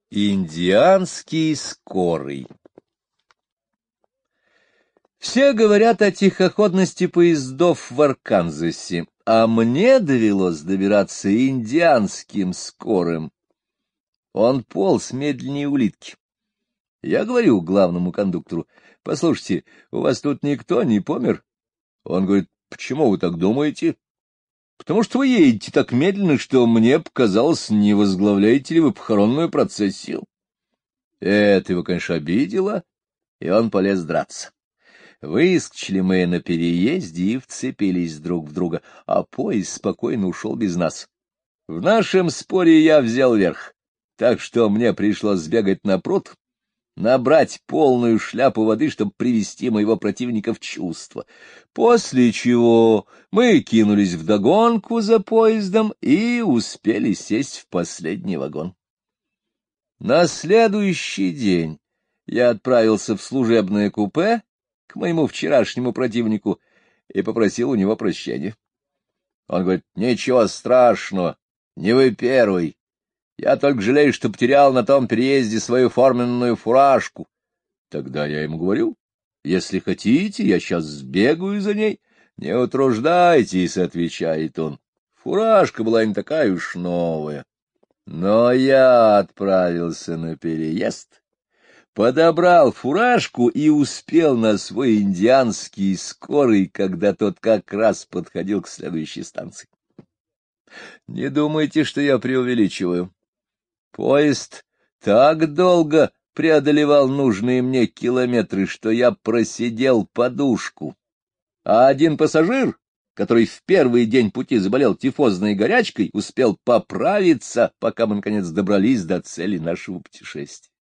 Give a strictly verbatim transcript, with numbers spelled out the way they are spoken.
Индианский скорый. Все говорят о тихоходности поездов в Арканзасе, а мне довелось добираться индианским скорым. Он полз медленнее улитки. Я говорю главному кондуктору: послушайте, у вас тут никто не помер? Он говорит: почему вы так думаете? Потому что вы едете так медленно, что мне показалось, не возглавляете ли вы похоронную процессию. Это его, конечно, обидело, и он полез драться. Выскочили мы на переезде и вцепились друг в друга, а поезд спокойно ушел без нас. В нашем споре я взял верх, так что мне пришлось сбегать на пруд, набрать полную шляпу воды, чтобы привести моего противника в чувство, после чего мы кинулись вдогонку за поездом и успели сесть в последний вагон. На следующий день я отправился в служебное купе к моему вчерашнему противнику и попросил у него прощения. Он говорит: ничего страшного, не вы первый. Я только жалею, что потерял на том переезде свою форменную фуражку. Тогда я ему говорю: если хотите, я сейчас сбегаю за ней. Не утруждайтесь, — отвечает он. Фуражка была не такая уж новая. Но я отправился на переезд, подобрал фуражку и успел на свой индианский скорый, когда тот как раз подходил к следующей станции. Не думайте, что я преувеличиваю. Поезд так долго преодолевал нужные мне километры, что я просидел подушку. А один пассажир, который в первый день пути заболел тифозной горячкой, успел поправиться, пока мы, наконец, добрались до цели нашего путешествия.